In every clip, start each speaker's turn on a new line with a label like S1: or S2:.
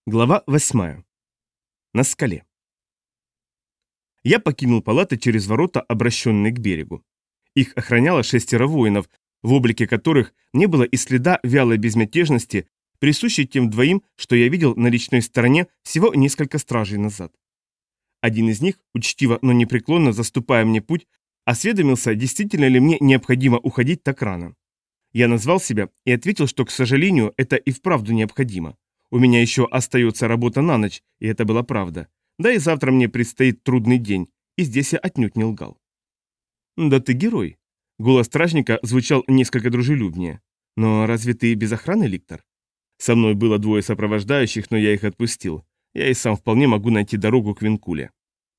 S1: Глава 8. На скале. Я покинул палаты через ворота, обращенные к берегу. Их охраняло 6 воинов, в облике которых не было и следа вялой безмятежности, присущей тем двоим, что я видел на речной стороне всего несколько стражей назад. Один из них, учтиво, но непреклонно заступая мне путь, осведомился, действительно ли мне необходимо уходить так рано. Я назвал себя и ответил, что, к сожалению, это и вправду необходимо. У меня еще остается работа на ночь, и это была правда. Да и завтра мне предстоит трудный день, и здесь я отнюдь не лгал. «Да ты герой!» Голос стражника звучал несколько дружелюбнее. «Но разве ты без охраны, Ликтор?» Со мной было 2 сопровождающих, но я их отпустил. Я и сам вполне могу найти дорогу к Винкуле.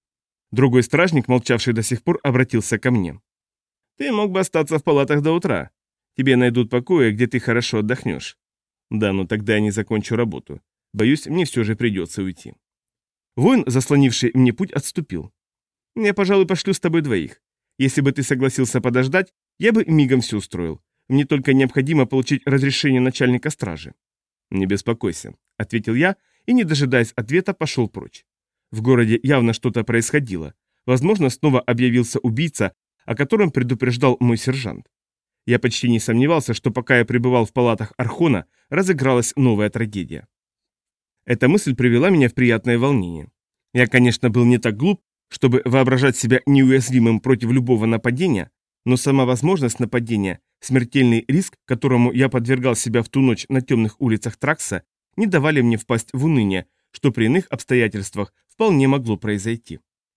S1: Другой стражник, молчавший до сих пор, обратился ко мне. «Ты мог бы остаться в палатах до утра. Тебе найдут покои, где ты хорошо отдохнешь». «Да, но тогда я не закончу работу. Боюсь, мне все же придется уйти». Воин, заслонивший мне путь, отступил. «Я, пожалуй, пошлю с тобой 2. Если бы ты согласился подождать, я бы мигом все устроил. Мне только необходимо получить разрешение начальника стражи». «Не беспокойся», — ответил я, и, не дожидаясь ответа, пошел прочь. В городе явно что-то происходило. Возможно, снова объявился убийца, о котором предупреждал мой сержант. Я почти не сомневался, что пока я пребывал в палатах Архона, разыгралась новая трагедия. Эта мысль привела меня в приятное волнение. Я, конечно, был не так глуп, чтобы воображать себя неуязвимым против любого нападения, но сама возможность нападения, смертельный риск, которому я подвергал себя в ту ночь на темных улицах Тракса, не давали мне впасть в уныние, что при иных обстоятельствах вполне могло произойти.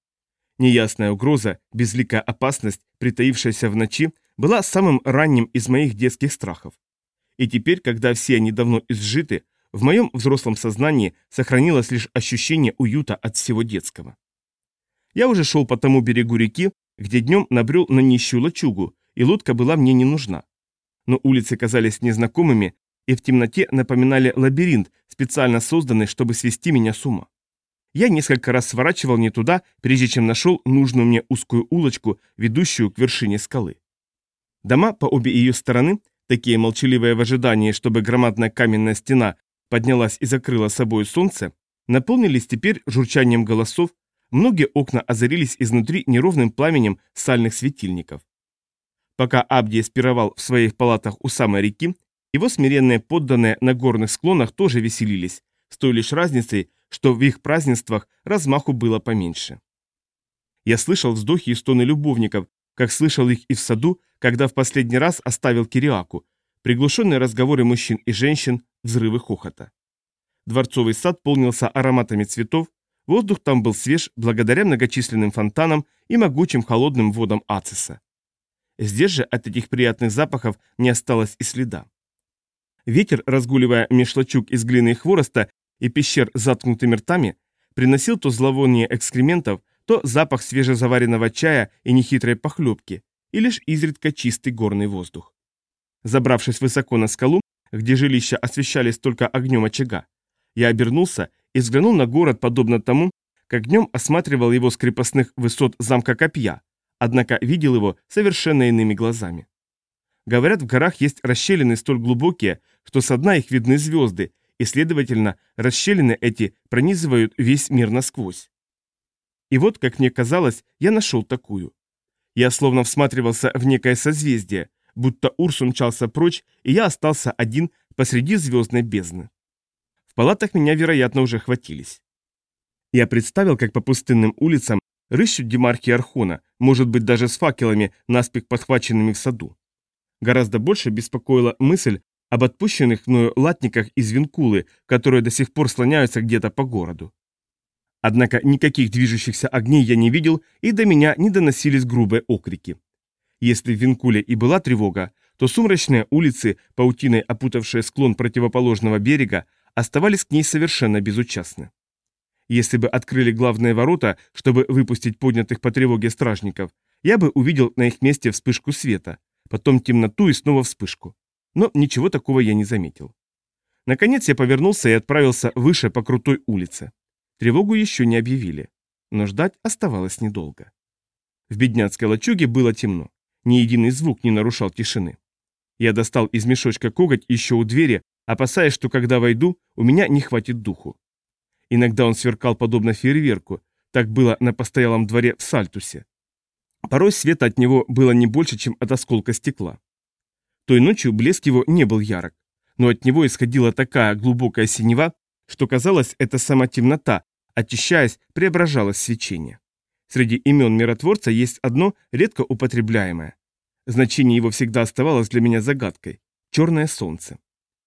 S1: Неясная угроза, безликая опасность, притаившаяся в ночи, была самым ранним из моих детских страхов. И теперь, когда все они давно изжиты, в моем взрослом сознании сохранилось лишь ощущение уюта от всего детского. Я уже шел по тому берегу реки, где днем набрел на нищую лачугу, и лодка была мне не нужна. Но улицы казались незнакомыми и в темноте напоминали лабиринт, специально созданный, чтобы свести меня с ума. Я несколько раз сворачивал не туда, прежде чем нашел нужную мне узкую улочку, ведущую к вершине скалы. Дома по обе ее стороны, такие молчаливые в ожидании, чтобы громадная каменная стена поднялась и закрыла собой солнце, наполнились теперь журчанием голосов, многие окна озарились изнутри неровным пламенем сальных светильников. Пока Абди спировал в своих палатах у самой реки, его смиренные подданные на горных склонах тоже веселились, с той лишь разницей, что в их празднествах размаху было поменьше. Я слышал вздохи и стоны любовников, как слышал их и в саду, когда в последний раз оставил Кириаку, приглушенные разговоры мужчин и женщин, взрывы хохота. Дворцовый сад полнился ароматами цветов, воздух там был свеж благодаря многочисленным фонтанам и могучим холодным водам Ацеса. Здесь же от этих приятных запахов не осталось и следа. Ветер, разгуливая меж лачуг из глины и хвороста и пещер с заткнутыми ртами, приносил то зловоние экскрементов, то запах свежезаваренного чая и нехитрой похлебки, и лишь изредка чистый горный воздух. Забравшись высоко на скалу, где жилища освещались только огнем очага, я обернулся и взглянул на город, подобно тому, как днем осматривал его с крепостных высот замка Копья, однако видел его совершенно иными глазами. Говорят, в горах есть расщелины столь глубокие, что со дна их видны звезды, и, следовательно, расщелины эти пронизывают весь мир насквозь. И вот, как мне казалось, я нашел такую. Я словно всматривался в некое созвездие, будто Урс умчался прочь, и я остался один посреди звездной бездны. В палатах меня, вероятно, уже хватились. Я представил, как по пустынным улицам рыщут демархи Архона, может быть, даже с факелами, наспех подхваченными в саду. Гораздо больше беспокоила мысль об отпущенных мною латниках из Винкулы, которые до сих пор слоняются где-то по городу. Однако никаких движущихся огней я не видел, и до меня не доносились грубые окрики. Если в Винкуле и была тревога, то сумрачные улицы, паутиной опутавшие склон противоположного берега, оставались к ней совершенно безучастны. Если бы открыли главные ворота, чтобы выпустить поднятых по тревоге стражников, я бы увидел на их месте вспышку света, потом темноту и снова вспышку. Но ничего такого я не заметил. Наконец я повернулся и отправился выше по крутой улице. Тревогу еще не объявили, но ждать оставалось недолго. В бедняцкой лачуге было темно. Ни единый звук не нарушал тишины. Я достал из мешочка коготь еще у двери, опасаясь, что когда войду, у меня не хватит духу. Иногда он сверкал подобно фейерверку, так было на постоялом дворе в Сальтусе. Порой света от него было не больше, чем от осколка стекла. Той ночью блеск его не был ярок, но от него исходила такая глубокая синева, что казалось, эта сама темнота, очищаясь, преображалась в свечение. Среди имен миротворца есть одно редко употребляемое. Значение его всегда оставалось для меня загадкой – черное солнце.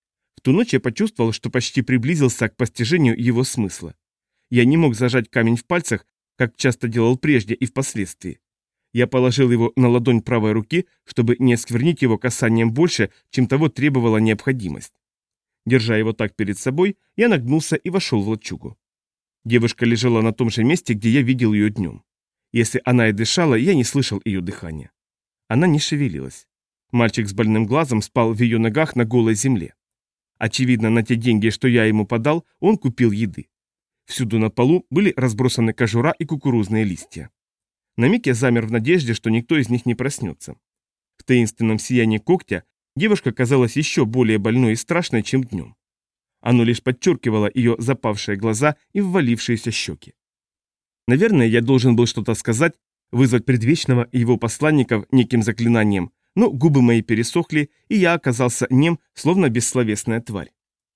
S1: В ту ночь я почувствовал, что почти приблизился к постижению его смысла. Я не мог зажать камень в пальцах, как часто делал прежде и впоследствии. Я положил его на ладонь правой руки, чтобы не осквернить его касанием больше, чем того требовала необходимость. Держа его так перед собой, я нагнулся и вошел в лачугу. Девушка лежала на том же месте, где я видел ее днем. Если она и дышала, я не слышал ее дыхания. Она не шевелилась. Мальчик с больным глазом спал в ее ногах на голой земле. Очевидно, на те деньги, что я ему подал, он купил еды. Всюду на полу были разбросаны кожура и кукурузные листья. На миг я замер в надежде, что никто из них не проснется. В таинственном сиянии когтя девушка казалась еще более больной и страшной, чем днем. Оно лишь подчеркивало ее запавшие глаза и ввалившиеся щеки. Наверное, я должен был что-то сказать, вызвать предвечного и его посланников неким заклинанием, но губы мои пересохли, и я оказался нем, словно бессловесная тварь.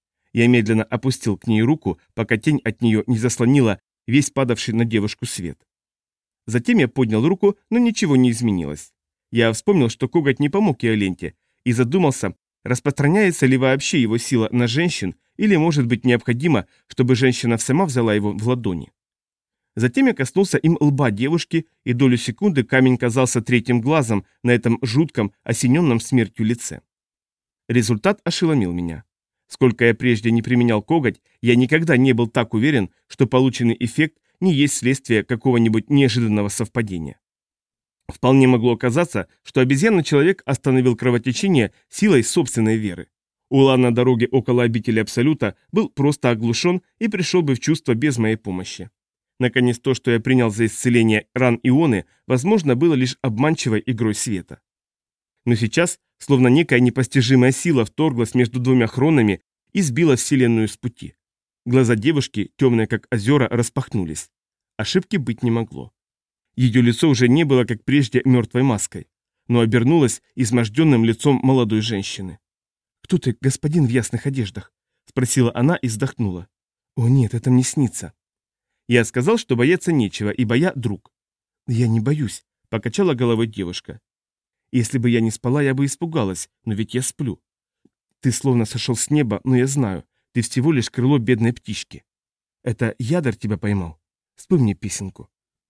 S1: Я медленно опустил к ней руку, пока тень от нее не заслонила весь падавший на девушку свет. Затем я поднял руку, но ничего не изменилось. Я вспомнил, что коготь не помог Иоленте, и задумался, распространяется ли вообще его сила на женщин, или может быть необходимо, чтобы женщина сама взяла его в ладони. Затем я коснулся им лба девушки, и долю секунды камень казался третьим глазом на этом жутком, осененном смертью лице. Результат ошеломил меня. Сколько я прежде не применял коготь, я никогда не был так уверен, что полученный эффект не есть следствие какого-нибудь неожиданного совпадения. Вполне могло оказаться, что обезьяна-человек остановил кровотечение силой собственной веры. Улан на дороге около обители Абсолюта был просто оглушен и пришел бы в чувство без моей помощи. Наконец, то, что я принял за исцеление ран Ионы, возможно, было лишь обманчивой игрой света. Но сейчас, словно некая непостижимая сила вторглась между двумя хронами и сбила Вселенную с пути. Глаза девушки, темные как озера, распахнулись. Ошибки быть не могло. Ее лицо уже не было, как прежде, мертвой маской, но обернулось изможденным лицом молодой женщины. «Кто ты, господин в ясных одеждах?» — спросила она и вздохнула. «О нет, это мне снится». Я сказал, что бояться нечего, ибо я друг. «Я не боюсь», — покачала головой девушка. «Если бы я не спала, я бы испугалась, но ведь я сплю. Ты словно сошел с неба, но я знаю, ты всего лишь крыло бедной птички. Это Ядар тебя поймал. Спой мне песенку».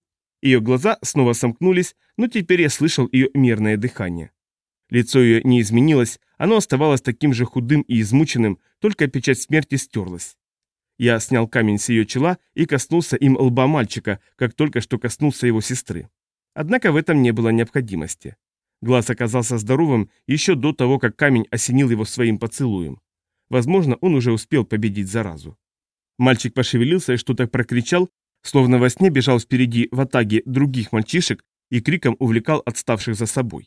S1: Ее глаза снова сомкнулись, но теперь я слышал ее мерное дыхание. Лицо ее не изменилось, оно оставалось таким же худым и измученным, только печать смерти стерлась. Я снял камень с ее чела и коснулся им лба мальчика, как только что коснулся его сестры. Однако в этом не было необходимости. Глаз оказался здоровым еще до того, как камень осенил его своим поцелуем. Возможно, он уже успел победить заразу. Мальчик пошевелился и что-то прокричал, словно во сне бежал впереди в атаге других мальчишек и криком увлекал отставших за собой.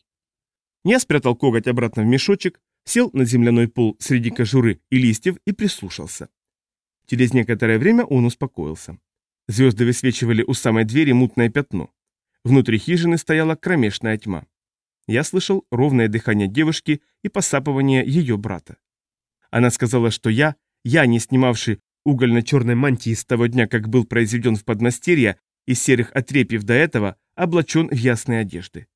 S1: Я спрятал коготь обратно в мешочек, сел на земляной пол среди кожуры и листьев и прислушался. Через некоторое время он успокоился. Звезды высвечивали у самой двери мутное пятно. Внутри хижины стояла кромешная тьма. Я слышал ровное дыхание девушки и посапывание ее брата. Она сказала, что я, не снимавший угольно-черной мантии с того дня, как был произведен в подмастерье, из серых отрепьев до этого, облачен в ясные одежды.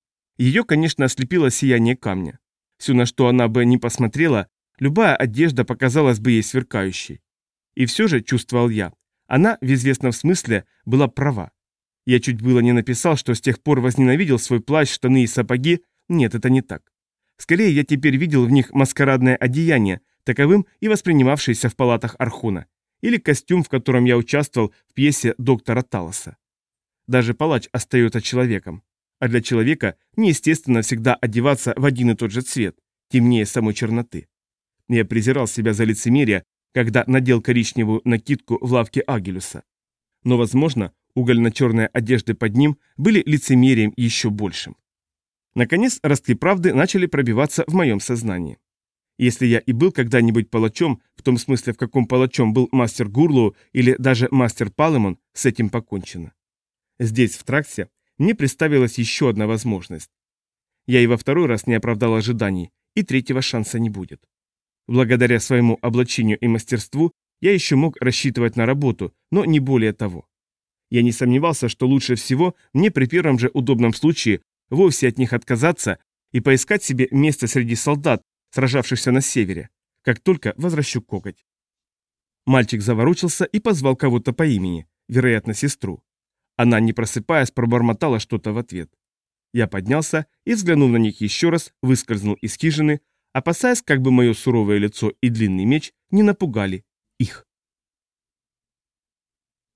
S1: Ее, конечно, ослепило сияние камня. Все, на что она бы не посмотрела, любая одежда показалась бы ей сверкающей. И все же, чувствовал я, она в известном смысле была права. Я чуть было не написал, что с тех пор возненавидел свой плащ, штаны и сапоги. Нет, это не так. Скорее, я теперь видел в них маскарадное одеяние, таковым и воспринимавшееся в палатах Архона, или костюм, в котором я участвовал в пьесе доктора Талоса. Даже палач остается человеком, а для человека неестественно всегда одеваться в один и тот же цвет, темнее самой черноты. Я презирал себя за лицемерие, когда надел коричневую накидку в лавке Агилюса. Но, возможно, угольно-черные одежды под ним были лицемерием еще большим. Наконец, ростки правды начали пробиваться в моем сознании. Если я и был когда-нибудь палачом, в том смысле, в каком палачом был мастер Гурлоу или даже мастер Палемон, с этим покончено. Здесь, в Траксе, мне представилась еще одна возможность. Я и во второй раз не оправдал ожиданий, и третьего шанса не будет. Благодаря своему облачению и мастерству я еще мог рассчитывать на работу, но не более того. Я не сомневался, что лучше всего мне при первом же удобном случае вовсе от них отказаться и поискать себе место среди солдат, сражавшихся на севере, как только возвращу коготь. Мальчик заворочился и позвал кого-то по имени, вероятно, сестру. Она, не просыпаясь, пробормотала что-то в ответ. Я поднялся и, взглянув на них еще раз, выскользнул из хижины, опасаясь, как бы мое суровое лицо и длинный меч не напугали их.